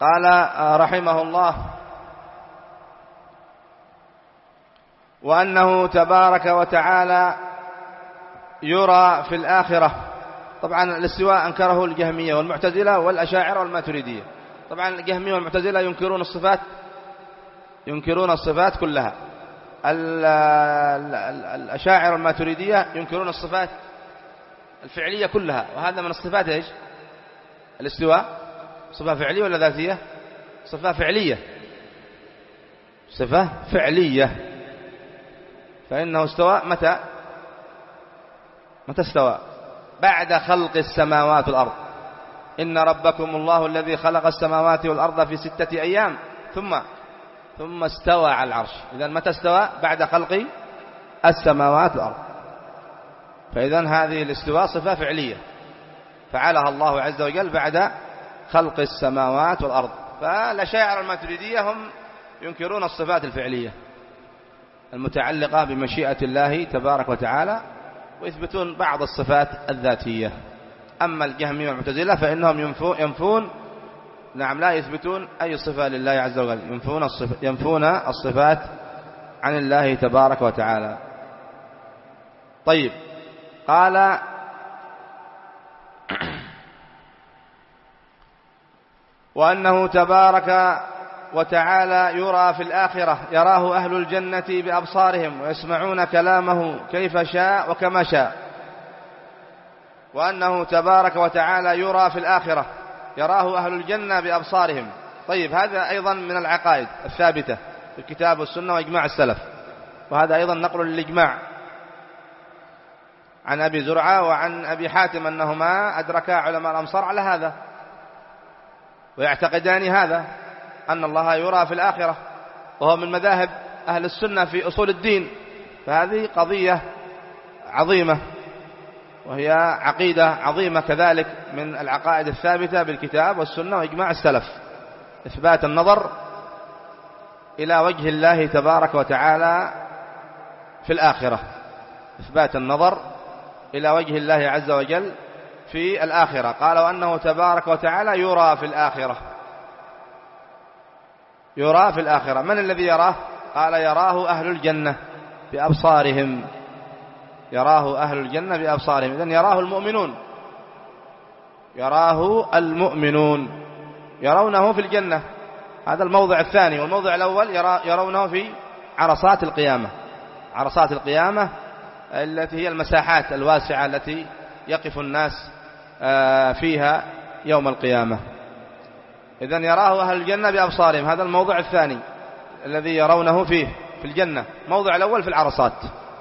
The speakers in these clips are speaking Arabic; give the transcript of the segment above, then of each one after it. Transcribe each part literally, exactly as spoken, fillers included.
قال رحمه الله: وأنه تبارك وتعالى يرى في الآخرة. طبعا الاستواء أنكره الجهمية والمعتزلة والأشاعرة والماتريدية. طبعا الجهمية والمعتزلة ينكرون الصفات ينكرون الصفات كلها. الأشاعرة والماتريدية ينكرون الصفات الفعلية كلها، وهذا من الصفات إيش؟ الاستواء صفة فعلية ولا ذاتية؟ صفة فعلية، صفة فعلية. فإنه استوى متى؟ متى استوى؟ بعد خلق السماوات والأرض. إن ربكم الله الذي خلق السماوات والأرض في ستة أيام ثم ثم استوى على العرش. إذن متى استوى؟ بعد خلق السماوات والأرض. فإذن هذه الاستواء صفة فعلية فعلها الله عز وجل بعد خلق السماوات والأرض. فالأشاعرة الماتريدية هم ينكرون الصفات الفعلية المتعلقة بمشيئة الله تبارك وتعالى، ويثبتون بعض الصفات الذاتية. أما الجهمية والمعتزلة فإنهم ينفون, ينفون نعم لا يثبتون أي صفة لله عز وجل، ينفون, الصف ينفون الصفات عن الله تبارك وتعالى. طيب، قال: وأنه تبارك وتعالى يرى في الآخرة، يراه أهل الجنة بأبصارهم ويسمعون كلامه كيف شاء وكما شاء. وأنه تبارك وتعالى يرى في الآخرة، يراه أهل الجنة بأبصارهم. طيب، هذا أيضا من العقائد الثابتة في الكتاب والسنة وإجماع السلف، وهذا أيضا نقل للإجماع عن أبي زرعة وعن أبي حاتم أنهما أدركا علماء الأمصار على هذا، ويعتقدان هذا أن الله يرى في الآخرة، وهو من مذاهب أهل السنة في أصول الدين. فهذه قضية عظيمة، وهي عقيدة عظيمة كذلك من العقائد الثابتة بالكتاب والسنة وإجماع السلف، إثبات النظر إلى وجه الله تبارك وتعالى في الآخرة، إثبات النظر إلى وجه الله عز وجل في الآخرة. قال: وأنه تبارك وتعالى يرى في الآخرة، يرى في الآخرة. من الذي يراه؟ قال: يراه أهل الجنة بأبصارهم، يراه أهل الجنة بأبصارهم. إذن يراه المؤمنون، يراه المؤمنون يرونه في الجنة. هذا الموضع الثاني. والموضع الأول يرونه في عرصات القيامة، عرصات القيامة التي هي المساحات الواسعة التي يقف الناس فيها يوم القيامة. إذن يراه أهل الجنة بأبصارهم، هذا الموضع الثاني الذي يرونه فيه في الجنة. الموضع الأول في العرصات.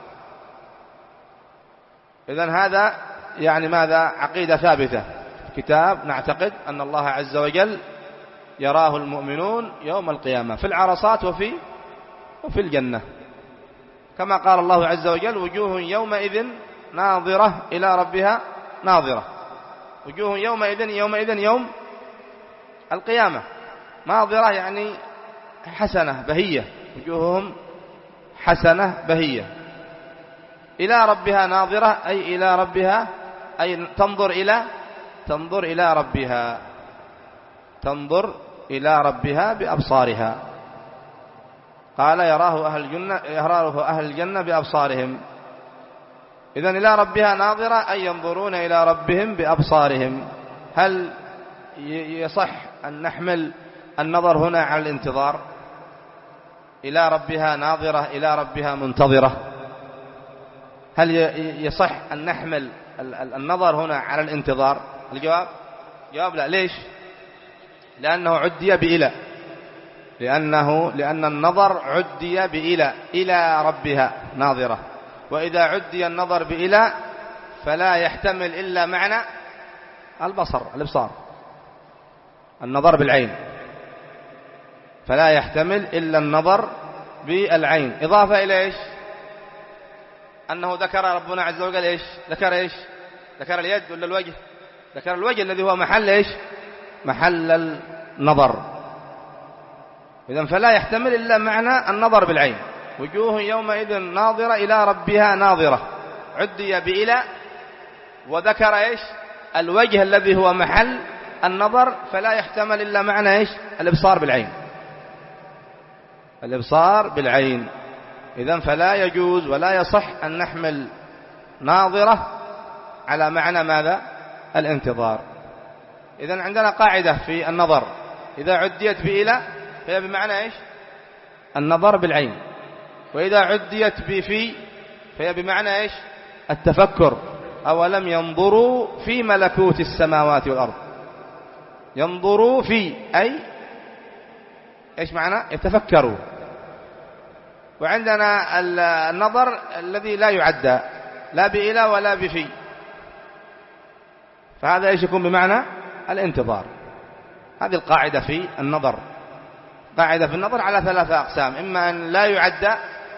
إذن هذا يعني ماذا؟ عقيدة ثابتة كتاب، نعتقد أن الله عز وجل يراه المؤمنون يوم القيامة في العرصات وفي وفي الجنة، كما قال الله عز وجل: وجوه يومئذ ناظرة إلى ربها ناظرة. وجوه يومئذ يومئذ يوم القيامة ناظرة يعني حسنة بهية، وجوههم حسنة بهية. إلى ربها ناظرة أي إلى ربها، أي تنظر إلى تنظر إلى ربها، تنظر إلى ربها بأبصارها. قال: يراه أهل الجنة يراه أهل الجنة بأبصارهم. إذن إلى ربها ناظرة أي ينظرون إلى ربهم بأبصارهم. هل يصح أن نحمل النظر هنا على الانتظار؟ إلى ربها ناظرة إلى ربها منتظرة. هل يصح أن نحمل النظر هنا على الانتظار؟ الجواب جواب لا. ليش؟ لأنه عدي بإلى، لأنه لأن النظر عدي بإلى، إلى ربها ناظرة. وإذا عدي النظر بإلى فلا يحتمل إلا معنى البصر، الإبصار، النظر بالعين، فلا يحتمل إلا النظر بالعين. إضافة إلى إيش؟ أنه ذكر ربنا عز وجل إيش؟ ذكر إيش؟ ذكر اليد ولا الوجه؟ ذكر الوجه الذي هو محل إيش؟ محل النظر. إذن فلا يحتمل إلا معنى النظر بالعين. وجوه يومئذ ناظرة إلى ربها ناظرة، عدي بإلى، وذكر إيش؟ الوجه الذي هو محل النظر فلا يحتمل إلا معنى إيش؟ الإبصار بالعين، الإبصار بالعين. إذن فلا يجوز ولا يصح أن نحمل ناظرة على معنى ماذا؟ الانتظار. إذن عندنا قاعدة في النظر، إذا عديت بإلى فهي بمعنى إيش؟ النظر بالعين، وإذا عديت بفي فهي بمعنى إيش؟ التفكر. أولم ينظروا في ملكوت السماوات والأرض، ينظروا في أي إيش معنى؟ يتفكروا. وعندنا النظر الذي لا يعدى لا بإلى ولا بفي، فهذا إيش يكون بمعنى الانتظار. هذه القاعدة في النظر. قاعدة في النظر على ثلاثة أقسام: إما أن لا يعدى،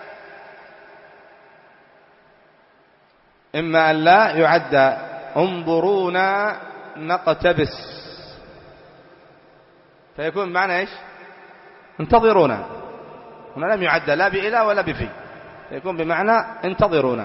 إما أن لا يعدى. انظرونا نقتبس، فيكون بمعنى إيش؟ انتظرونا. هنا لم يعدى لا بإلى ولا بفي، فيكون بمعنى انتظرونا.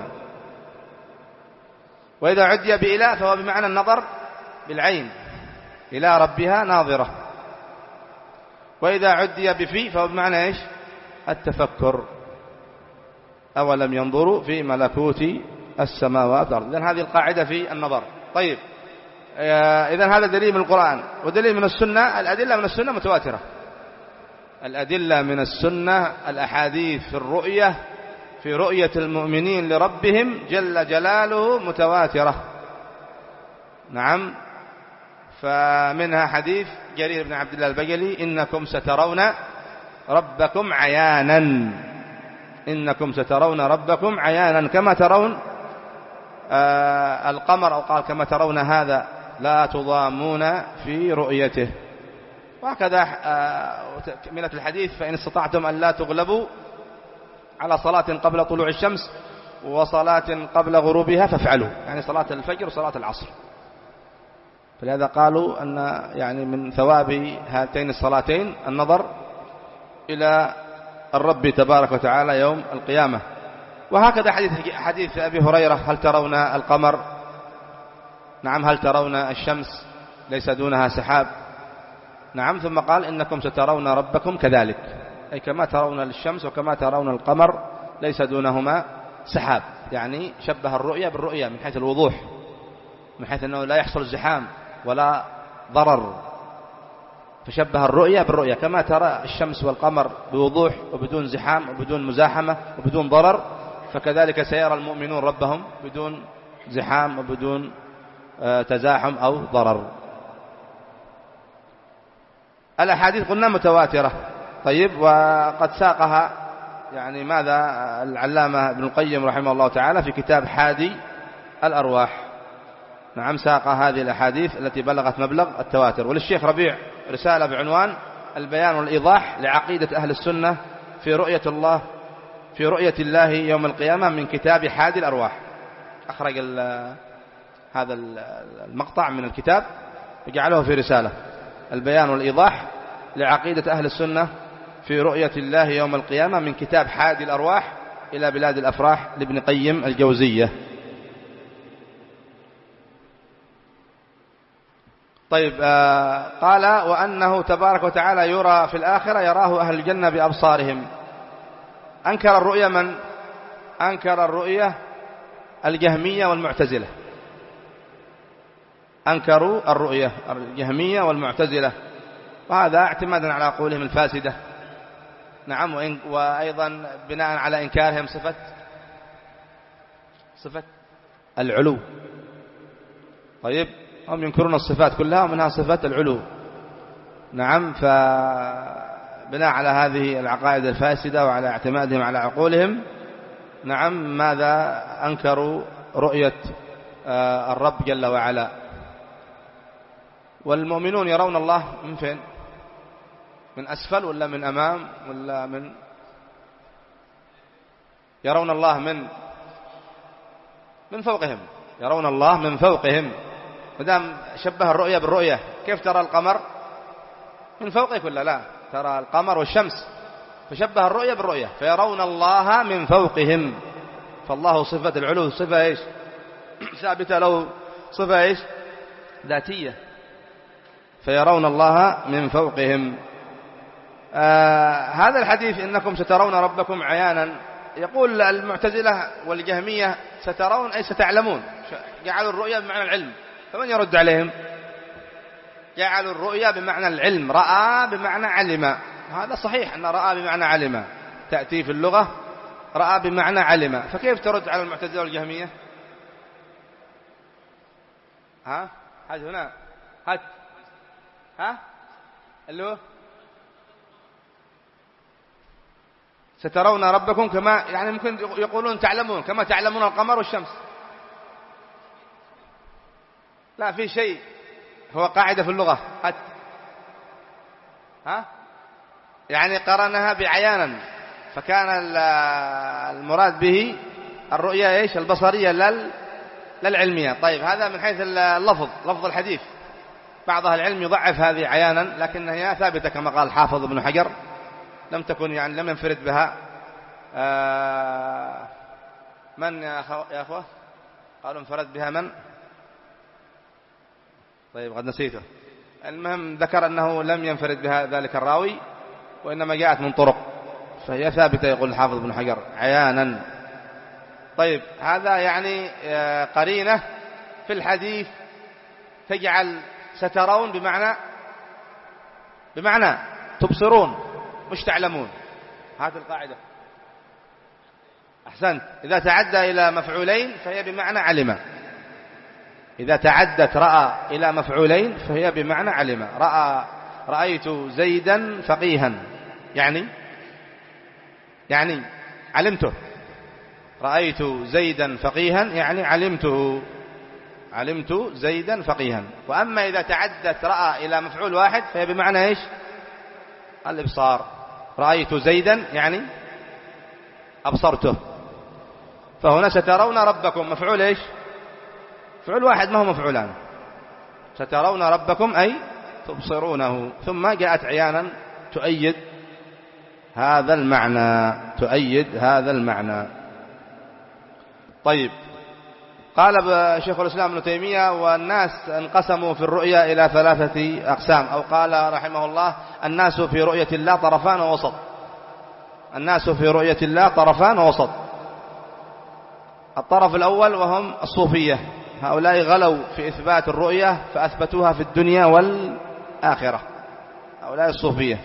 وإذا عدي بإلى فهو بمعنى النظر بالعين، إلى ربها ناظرة. وإذا عدي بفي فهو بمعنى إيش؟ التفكر. أولم ينظروا في ملكوت السماوات والأرض. إذن هذه القاعدة في النظر. طيب، إذن هذا دليل من القرآن. ودليل من السنة، الأدلة من السنة متواترة. الأدلة من السنة، الأحاديث في الرؤية، في رؤية المؤمنين لربهم جل جلاله متواترة. نعم. فمنها حديث جرير بن عبد الله البجلي: إنكم سترون ربكم عيانا، إنكم سترون ربكم عيانا كما ترون آه القمر، أو قال كما ترون هذا لا تضامون في رؤيته. وهكذا آه تكملة الحديث: فإن استطعتم أن لا تغلبوا على صلاة قبل طلوع الشمس وصلاة قبل غروبها فافعلوا، يعني صلاة الفجر وصلاة العصر. فلهذا قالوا أن يعني من ثواب هاتين الصلاتين النظر إلى الرب تبارك وتعالى يوم القيامة. وهكذا حديث حديث أبي هريرة: هل ترون القمر؟ نعم. هل ترون الشمس؟ ليس دونها سحاب. نعم. ثم قال: إنكم سترون ربكم كذلك، أي كما ترون الشمس وكما ترون القمر ليس دونهما سحاب. يعني شبه الرؤية بالرؤية من حيث الوضوح، من حيث أنه لا يحصل زحام ولا ضرر. فشبه الرؤية بالرؤية، كما ترى الشمس والقمر بوضوح وبدون زحام وبدون مزاحمة وبدون ضرر، فكذلك سيرى المؤمنون ربهم بدون زحام وبدون تزاحم أو ضرر. الأحاديث قلنا متواترة. طيب، وقد ساقها يعني ماذا العلامة ابن القيم رحمه الله تعالى في كتاب حادي الأرواح. نعم. ساق هذه الأحاديث التي بلغت مبلغ التواتر. وللشيخ ربيع رسالة بعنوان البيان والإيضاح لعقيدة أهل السنة في رؤية الله في رؤية الله يوم القيامة من كتاب حادي الأرواح. أخرج هذا المقطع من الكتاب وجعله في رسالة: البيان والإيضاح لعقيدة أهل السنة في رؤية الله يوم القيامة من كتاب حادي الأرواح إلى بلاد الأفراح لابن قيم الجوزية. طيب، آه قال: وأنه تبارك وتعالى يرى في الآخرة، يراه أهل الجنة بأبصارهم. أنكر الرؤية من؟ أنكر الرؤية الجهمية والمعتزلة. أنكروا الرؤية الجهمية والمعتزلة، وهذا اعتمادا على قولهم الفاسدة. نعم. وأيضا بناء على إنكارهم صفة صفة العلو. طيب، هم ينكرون الصفات كلها ومنها صفة العلو. نعم. فبناء على هذه العقائد الفاسدة وعلى اعتمادهم على عقولهم، نعم، ماذا أنكروا؟ رؤية الرب جل وعلا. والمؤمنون يرون الله من فين؟ من أسفل ولا من أمام ولا من؟ يرون الله من من فوقهم، يرون الله من فوقهم. مدام شبه الرؤية بالرؤية، كيف ترى القمر؟ من فوقك ولا لا؟ ترى القمر والشمس، فشبه الرؤية بالرؤية، فيرون الله من فوقهم. فالله صفة العلو صفة إيش؟ ثابتة له، صفة إيش؟ ذاتية. فيرون الله من فوقهم. آه هذا الحديث إنكم سترون ربكم عيانا، يقول المعتزلة والجهمية سترون أي ستعلمون، جعلوا الرؤيا بمعنى العلم، فمن يرد عليهم؟ جعلوا الرؤيا بمعنى العلم، رأى بمعنى علم. هذا صحيح أن رأى بمعنى علم تأتي في اللغة، رأى بمعنى علم، فكيف ترد على المعتزلة والجهمية؟ ها هات هنا هات ها اللي هو سترون ربكم كما، يعني ممكن يقولون تعلمون كما تعلمون القمر والشمس. لا، في شيء هو قاعدة في اللغة، هات ها يعني قرنها بعيانا، فكان المراد به الرؤيا ايش؟ البصرية للعلمية. طيب هذا من حيث اللفظ، لفظ الحديث، بعض أهل العلم يضعف هذه عيانا، لكنها ثابتة كما قال الحافظ ابن حجر، لم تكن يعني لم ينفرد بها آه من يا أخوة قالوا انفرد بها من؟ طيب قد نسيته. المهم ذكر أنه لم ينفرد بها ذلك الراوي، وإنما جاءت من طرق، فهي ثابتة يقول الحافظ ابن حجر عيانا. طيب هذا يعني قرينة في الحديث تجعل سترون بمعنى بمعنى تبصرون مش تعلمون. هذه القاعدة. أحسنت. إذا تعدى إلى مفعولين فهي بمعنى علم، إذا تعدت رأى إلى مفعولين فهي بمعنى علم. رأى رأيت زيدا فقيها، يعني يعني علمته. رأيت زيدا فقيها يعني علمته، علمت زيدا فقيها. وأما إذا تعدت رأى إلى مفعول واحد فهي بمعنى إيش؟ الإبصار. رأيت زيدا يعني أبصرته. فهنا سترون ربكم مفعول إيش؟ مفعول واحد، ما هو مفعولان. سترون ربكم أي تبصرونه. ثم جاءت عيانا تؤيد هذا المعنى، تؤيد هذا المعنى. طيب قال شيخ الإسلام ابن تيمية: والناس انقسموا في الرؤيا إلى ثلاثة أقسام، أو قال رحمه الله: الناس في رؤية الله طرفان ووسط. الناس في رؤية الله طرفان ووسط. الطرف الأول وهم الصوفية، هؤلاء غلوا في إثبات الرؤية فأثبتوها في الدنيا والآخرة، هؤلاء الصوفية.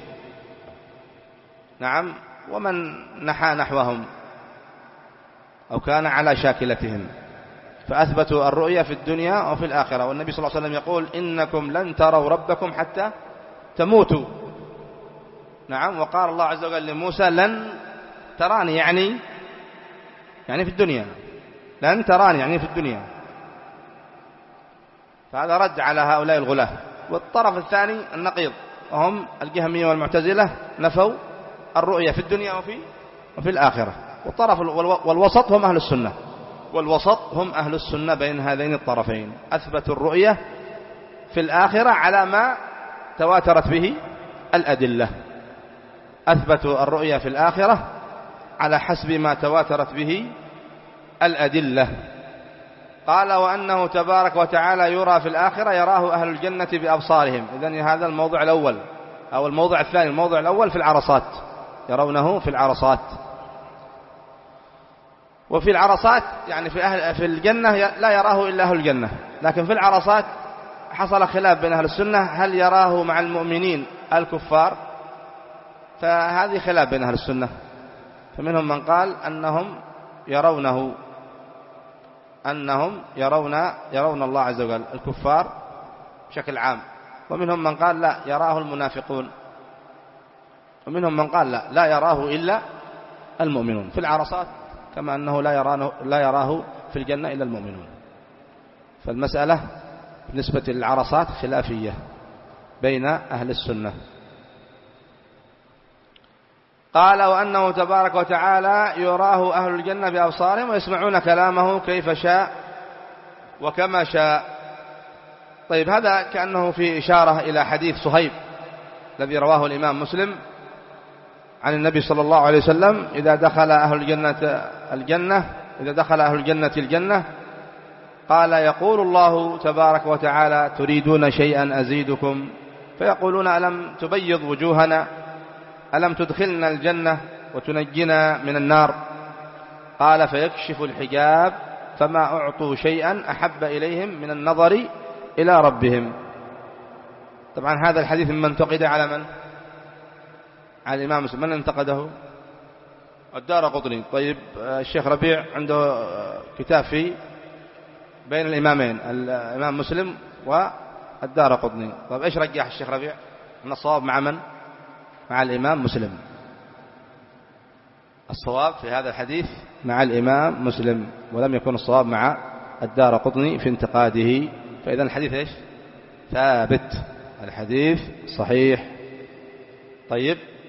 نعم. ومن نحى نحوهم أو كان على شاكلتهم، فأثبتوا الرؤية في الدنيا وفي الآخرة. والنبي صلى الله عليه وسلم يقول: إنكم لن تروا ربكم حتى تموتوا. نعم. وقال الله عز وجل لموسى: لن تراني، يعني يعني في الدنيا، لن تراني يعني في الدنيا. فهذا رد على هؤلاء الغلاة. والطرف الثاني النقيض، وهم الجهمية والمعتزلة، نفوا الرؤية في الدنيا وفي وفي الآخرة. والطرف والوسط هم أهل السنة، والوسط هم أهل السنة بين هذين الطرفين، أثبتوا الرؤية في الآخرة على ما تواترت به الأدلة. أثبتوا الرؤية في الآخرة على حسب ما تواترت به الأدلة. قال: وأنه تبارك وتعالى يرى في الآخرة يراه أهل الجنة بأبصارهم. إذن هذا الموضع الأول أو الموضع الثاني. الموضع الأول في العرصات، يرونه في العرصات. وفي العرصات يعني في أهل في الجنة لا يراه إلا أهل الجنة، لكن في العرصات حصل خلاف بين أهل السنة هل يراه مع المؤمنين الكفار، فهذه خلاف بين أهل السنة. فمنهم من قال أنهم يرونه أنهم يرون يرون الله عز وجل الكفار بشكل عام، ومنهم من قال لا، يراه المنافقون، ومنهم من قال لا لا يراه إلا المؤمنون في العرصات، كما أنه لا يراه لا يراه في الجنة إلا المؤمنون. فالمسألة بالنسبة للعرصات خلافية بين أهل السنة. قال: وأنه تبارك وتعالى يراه أهل الجنة بأبصارهم ويسمعون كلامه كيف شاء وكما شاء. طيب هذا كأنه في إشارة إلى حديث صهيب الذي رواه الإمام مسلم عن النبي صلى الله عليه وسلم: إذا دخل أهل الجنة الجنة إذا دخل أهل الجنة الجنة قال: يقول الله تبارك وتعالى: تريدون شيئا أزيدكم؟ فيقولون ألم تبيض وجوهنا، ألم تدخلنا الجنة وتنجنا من النار؟ قال فيكشف الحجاب فما أعطوا شيئا أحب إليهم من النظر إلى ربهم. طبعا هذا الحديث من انتقد على من؟ على الإمام مسلم. من انتقده؟ الدارقطني. طيب الشيخ ربيع عنده كتاب في بين الإمامين الإمام مسلم والدارقطني. طيب إيش رجح الشيخ ربيع؟ أن الصواب مع من؟ مع الإمام مسلم. الصواب في هذا الحديث مع الإمام مسلم، ولم يكن الصواب مع الدارقطني في انتقاده. فإذا الحديث إيش؟ ثابت، الحديث صحيح. طيب